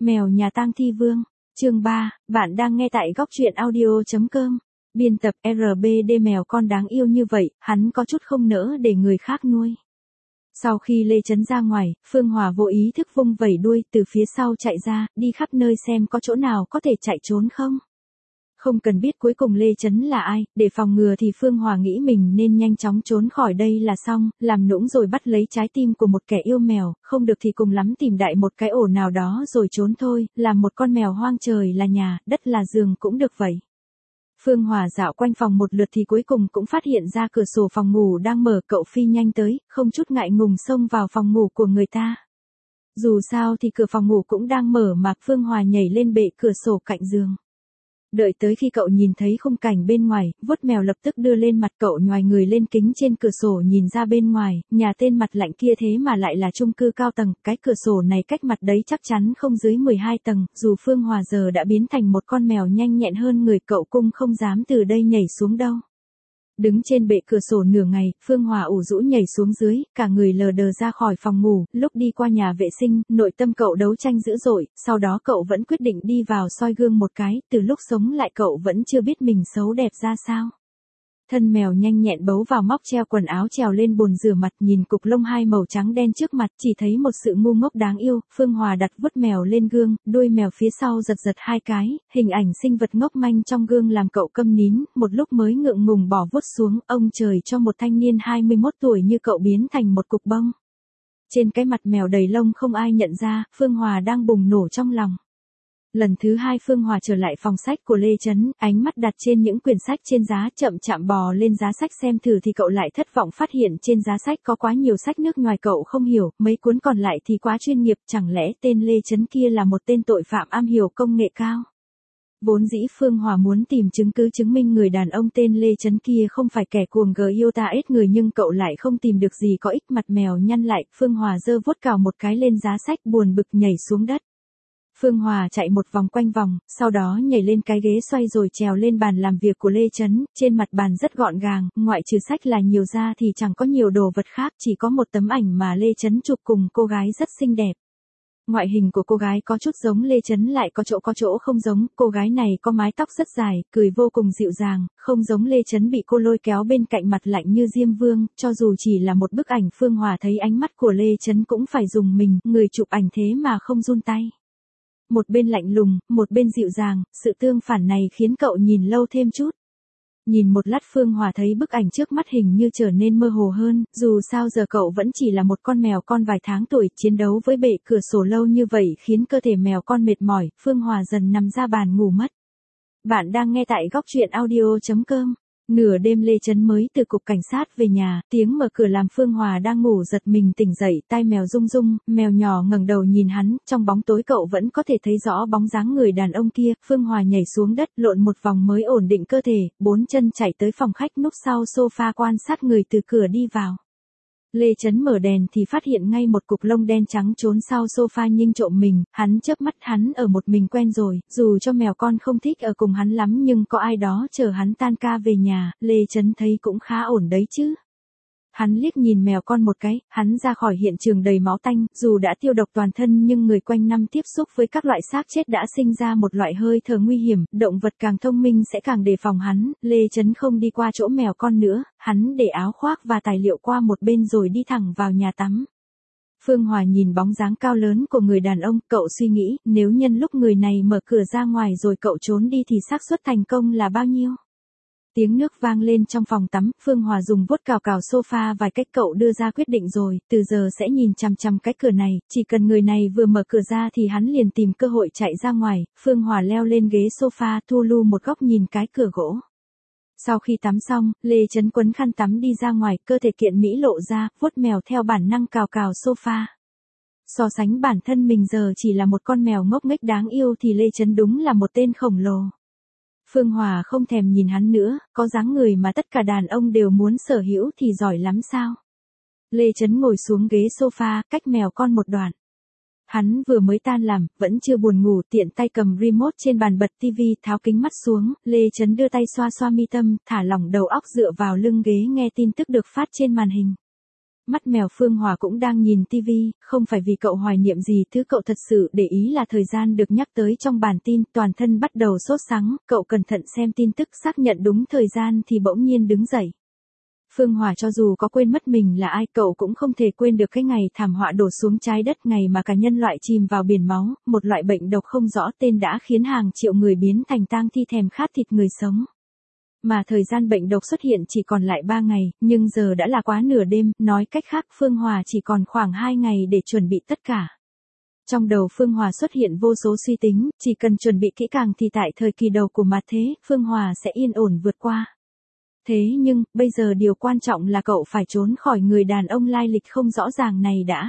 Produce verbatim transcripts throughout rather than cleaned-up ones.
Mèo nhà tang thi vương, chương ba, bạn đang nghe tại góc truyện audio chấm com. Biên tập R B D. Mèo con đáng yêu như vậy, hắn có chút không nỡ để người khác nuôi. Sau khi Lê Chấn ra ngoài, Phương Hòa vô ý thức vung vẩy đuôi từ phía sau chạy ra, đi khắp nơi xem có chỗ nào có thể chạy trốn không. Không cần biết cuối cùng Lê Chấn là ai, để phòng ngừa thì Phương Hòa nghĩ mình nên nhanh chóng trốn khỏi đây là xong, làm nũng rồi bắt lấy trái tim của một kẻ yêu mèo, không được thì cùng lắm tìm đại một cái ổ nào đó rồi trốn thôi, làm một con mèo hoang trời là nhà, đất là giường cũng được vậy. Phương Hòa dạo quanh phòng một lượt thì cuối cùng cũng phát hiện ra cửa sổ phòng ngủ đang mở, cậu phi nhanh tới, không chút ngại ngùng xông vào phòng ngủ của người ta. Dù sao thì cửa phòng ngủ cũng đang mở mà Phương Hòa nhảy lên bệ cửa sổ cạnh giường. Đợi tới khi cậu nhìn thấy khung cảnh bên ngoài, vuốt mèo lập tức đưa lên mặt, cậu nhoài người lên kính trên cửa sổ nhìn ra bên ngoài, nhà tên mặt lạnh kia thế mà lại là chung cư cao tầng, cái cửa sổ này cách mặt đấy chắc chắn không dưới mười hai tầng, dù Phương Hòa giờ đã biến thành một con mèo nhanh nhẹn hơn người, cậu cũng không dám từ đây nhảy xuống đâu. Đứng trên bệ cửa sổ nửa ngày, Phương Hòa ủ rũ nhảy xuống dưới, cả người lờ đờ ra khỏi phòng ngủ, lúc đi qua nhà vệ sinh, nội tâm cậu đấu tranh dữ dội, sau đó cậu vẫn quyết định đi vào soi gương một cái, từ lúc sống lại cậu vẫn chưa biết mình xấu đẹp ra sao. Thân mèo nhanh nhẹn bấu vào móc treo quần áo trèo lên bồn rửa mặt, nhìn cục lông hai màu trắng đen trước mặt, chỉ thấy một sự ngu ngốc đáng yêu. Phương Hòa đặt vuốt mèo lên gương, đuôi mèo phía sau giật giật hai cái, hình ảnh sinh vật ngốc manh trong gương làm cậu câm nín, một lúc mới ngượng ngùng bỏ vuốt xuống, ông trời cho một thanh niên hai mươi mốt tuổi như cậu biến thành một cục bông. Trên cái mặt mèo đầy lông không ai nhận ra, Phương Hòa đang bùng nổ trong lòng. Lần thứ hai Phương Hòa trở lại phòng sách của Lê Chấn, ánh mắt đặt trên những quyển sách trên giá, chậm chạm bò lên giá sách xem thử thì cậu lại thất vọng phát hiện trên giá sách có quá nhiều sách nước ngoài cậu không hiểu, mấy cuốn còn lại thì quá chuyên nghiệp, chẳng lẽ tên Lê Chấn kia là một tên tội phạm am hiểu công nghệ cao. Vốn dĩ Phương Hòa muốn tìm chứng cứ chứng minh người đàn ông tên Lê Chấn kia không phải kẻ cuồng gờ yêu ta ết người, nhưng cậu lại không tìm được gì có ích. Mặt mèo nhăn lại, Phương Hòa giơ vuốt cào một cái lên giá sách, buồn bực nhảy xuống đất. Phương Hòa chạy một vòng quanh vòng, sau đó nhảy lên cái ghế xoay rồi trèo lên bàn làm việc của Lê Chấn, trên mặt bàn rất gọn gàng, ngoại trừ sách là nhiều ra thì chẳng có nhiều đồ vật khác, chỉ có một tấm ảnh mà Lê Chấn chụp cùng cô gái rất xinh đẹp. Ngoại hình của cô gái có chút giống Lê Chấn lại có chỗ có chỗ không giống, cô gái này có mái tóc rất dài, cười vô cùng dịu dàng, không giống Lê Chấn bị cô lôi kéo bên cạnh mặt lạnh như Diêm Vương, cho dù chỉ là một bức ảnh Phương Hòa thấy ánh mắt của Lê Chấn cũng phải dùng mình, người chụp ảnh thế mà không run tay. Một bên lạnh lùng, một bên dịu dàng, sự tương phản này khiến cậu nhìn lâu thêm chút. Nhìn một lát Phương Hòa thấy bức ảnh trước mắt hình như trở nên mơ hồ hơn, dù sao giờ cậu vẫn chỉ là một con mèo con vài tháng tuổi, chiến đấu với bệ cửa sổ lâu như vậy khiến cơ thể mèo con mệt mỏi, Phương Hòa dần nằm ra bàn ngủ mất. Bạn đang nghe tại góc truyện audio chấm com. Nửa đêm Lê Chấn mới từ cục cảnh sát về nhà, tiếng mở cửa làm Phương Hòa đang ngủ giật mình tỉnh dậy, tai mèo rung rung, mèo nhỏ ngẩng đầu nhìn hắn, trong bóng tối cậu vẫn có thể thấy rõ bóng dáng người đàn ông kia. Phương Hòa nhảy xuống đất, lộn một vòng mới ổn định cơ thể, bốn chân chạy tới phòng khách núp sau sofa quan sát người từ cửa đi vào. Lê Chấn mở đèn thì phát hiện ngay một cục lông đen trắng trốn sau sofa nhưng trộm mình, hắn chớp mắt, hắn ở một mình quen rồi, dù cho mèo con không thích ở cùng hắn lắm nhưng có ai đó chờ hắn tan ca về nhà, Lê Chấn thấy cũng khá ổn đấy chứ. Hắn liếc nhìn mèo con một cái, hắn ra khỏi hiện trường đầy máu tanh, dù đã tiêu độc toàn thân nhưng người quanh năm tiếp xúc với các loại xác chết đã sinh ra một loại hơi thở nguy hiểm, động vật càng thông minh sẽ càng đề phòng hắn. Lê Chấn không đi qua chỗ mèo con nữa, hắn để áo khoác và tài liệu qua một bên rồi đi thẳng vào nhà tắm. Phương Hòa nhìn bóng dáng cao lớn của người đàn ông, cậu suy nghĩ, nếu nhân lúc người này mở cửa ra ngoài rồi cậu trốn đi thì xác suất thành công là bao nhiêu? Tiếng nước vang lên trong phòng tắm, Phương Hòa dùng vuốt cào cào sofa vài cách, cậu đưa ra quyết định rồi, từ giờ sẽ nhìn chằm chằm cái cửa này, chỉ cần người này vừa mở cửa ra thì hắn liền tìm cơ hội chạy ra ngoài. Phương Hòa leo lên ghế sofa, thu lu một góc nhìn cái cửa gỗ. Sau khi tắm xong, Lê Chấn quấn khăn tắm đi ra ngoài, cơ thể kiện mỹ lộ ra, vuốt mèo theo bản năng cào cào sofa. So sánh bản thân mình giờ chỉ là một con mèo ngốc nghếch đáng yêu thì Lê Chấn đúng là một tên khổng lồ. Phương Hòa không thèm nhìn hắn nữa, có dáng người mà tất cả đàn ông đều muốn sở hữu thì giỏi lắm sao. Lê Chấn ngồi xuống ghế sofa, cách mèo con một đoạn. Hắn vừa mới tan làm, vẫn chưa buồn ngủ, tiện tay cầm remote trên bàn bật tivi, tháo kính mắt xuống, Lê Chấn đưa tay xoa xoa mi tâm, thả lỏng đầu óc dựa vào lưng ghế nghe tin tức được phát trên màn hình. Mắt mèo Phương Hòa cũng đang nhìn tivi, không phải vì cậu hoài niệm gì thứ cậu thật sự để ý là thời gian được nhắc tới trong bản tin, toàn thân bắt đầu sốt sắng, cậu cẩn thận xem tin tức xác nhận đúng thời gian thì bỗng nhiên đứng dậy. Phương Hòa cho dù có quên mất mình là ai, cậu cũng không thể quên được cái ngày thảm họa đổ xuống trái đất, ngày mà cả nhân loại chìm vào biển máu, một loại bệnh độc không rõ tên đã khiến hàng triệu người biến thành tang thi thèm khát thịt người sống. Mà thời gian bệnh độc xuất hiện chỉ còn lại ba ngày, nhưng giờ đã là quá nửa đêm, nói cách khác Phương Hòa chỉ còn khoảng hai ngày để chuẩn bị tất cả. Trong đầu Phương Hòa xuất hiện vô số suy tính, chỉ cần chuẩn bị kỹ càng thì tại thời kỳ đầu của mặt thế, Phương Hòa sẽ yên ổn vượt qua. Thế nhưng, bây giờ điều quan trọng là cậu phải trốn khỏi người đàn ông lai lịch không rõ ràng này đã.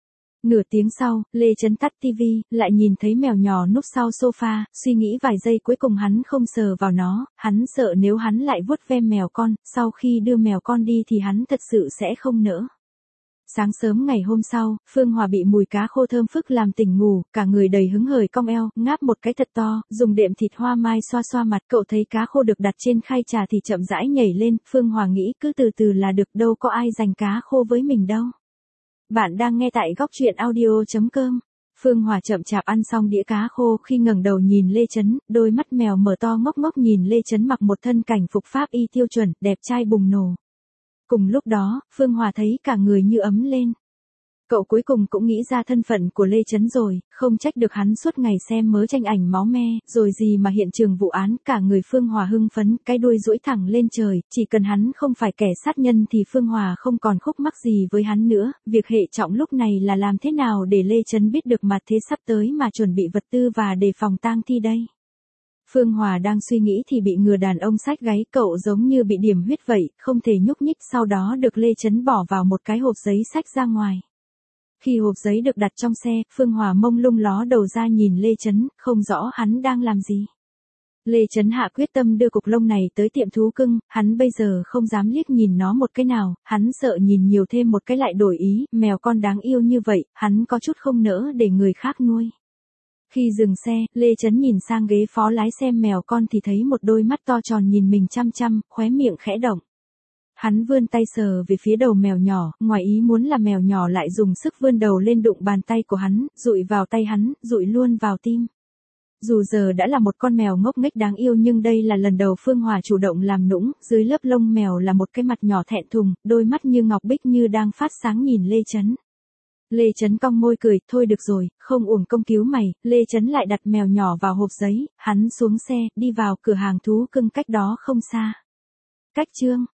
Nửa tiếng sau, Lê Chấn tắt tivi, lại nhìn thấy mèo nhỏ núp sau sofa, suy nghĩ vài giây cuối cùng hắn không sờ vào nó, hắn sợ nếu hắn lại vuốt ve mèo con, sau khi đưa mèo con đi thì hắn thật sự sẽ không nỡ. Sáng sớm ngày hôm sau, Phương Hòa bị mùi cá khô thơm phức làm tỉnh ngủ, cả người đầy hứng hởi cong eo, ngáp một cái thật to, dùng đệm thịt hoa mai xoa xoa mặt, cậu thấy cá khô được đặt trên khay trà thì chậm rãi nhảy lên, Phương Hòa nghĩ cứ từ từ là được, đâu có ai giành cá khô với mình đâu. Bạn đang nghe tại góc truyện audio chấm com. Phương Hòa chậm chạp ăn xong đĩa cá khô khi ngẩng đầu nhìn Lê Chấn, đôi mắt mèo mở to ngốc ngốc nhìn Lê Chấn mặc một thân cảnh phục pháp y tiêu chuẩn, đẹp trai bùng nổ. Cùng lúc đó, Phương Hòa thấy cả người như ấm lên. Cậu cuối cùng cũng nghĩ ra thân phận của Lê Chấn rồi, không trách được hắn suốt ngày xem mớ tranh ảnh máu me, rồi gì mà hiện trường vụ án, cả người Phương Hòa hưng phấn, cái đuôi duỗi thẳng lên trời, chỉ cần hắn không phải kẻ sát nhân thì Phương Hòa không còn khúc mắc gì với hắn nữa, việc hệ trọng lúc này là làm thế nào để Lê Chấn biết được mặt thế sắp tới mà chuẩn bị vật tư và đề phòng tang thi đây. Phương Hòa đang suy nghĩ thì bị người đàn ông xách gáy, cậu giống như bị điểm huyết vậy, không thể nhúc nhích, sau đó được Lê Chấn bỏ vào một cái hộp giấy xách ra ngoài. Khi hộp giấy được đặt trong xe, Phương Hòa mông lung ló đầu ra nhìn Lê Chấn, không rõ hắn đang làm gì. Lê Chấn hạ quyết tâm đưa cục lông này tới tiệm thú cưng, hắn bây giờ không dám liếc nhìn nó một cái nào, hắn sợ nhìn nhiều thêm một cái lại đổi ý, mèo con đáng yêu như vậy, hắn có chút không nỡ để người khác nuôi. Khi dừng xe, Lê Chấn nhìn sang ghế phó lái xem mèo con thì thấy một đôi mắt to tròn nhìn mình chăm chăm, khóe miệng khẽ động. Hắn vươn tay sờ về phía đầu mèo nhỏ, ngoài ý muốn là mèo nhỏ lại dùng sức vươn đầu lên đụng bàn tay của hắn, dụi vào tay hắn, dụi luôn vào tim. Dù giờ đã là một con mèo ngốc nghếch đáng yêu nhưng đây là lần đầu Phương Hòa chủ động làm nũng, dưới lớp lông mèo là một cái mặt nhỏ thẹn thùng, đôi mắt như ngọc bích như đang phát sáng nhìn Lê Chấn. Lê Chấn cong môi cười, thôi được rồi, không uổng công cứu mày, Lê Chấn lại đặt mèo nhỏ vào hộp giấy, hắn xuống xe, đi vào cửa hàng thú cưng cách đó không xa. Cách chương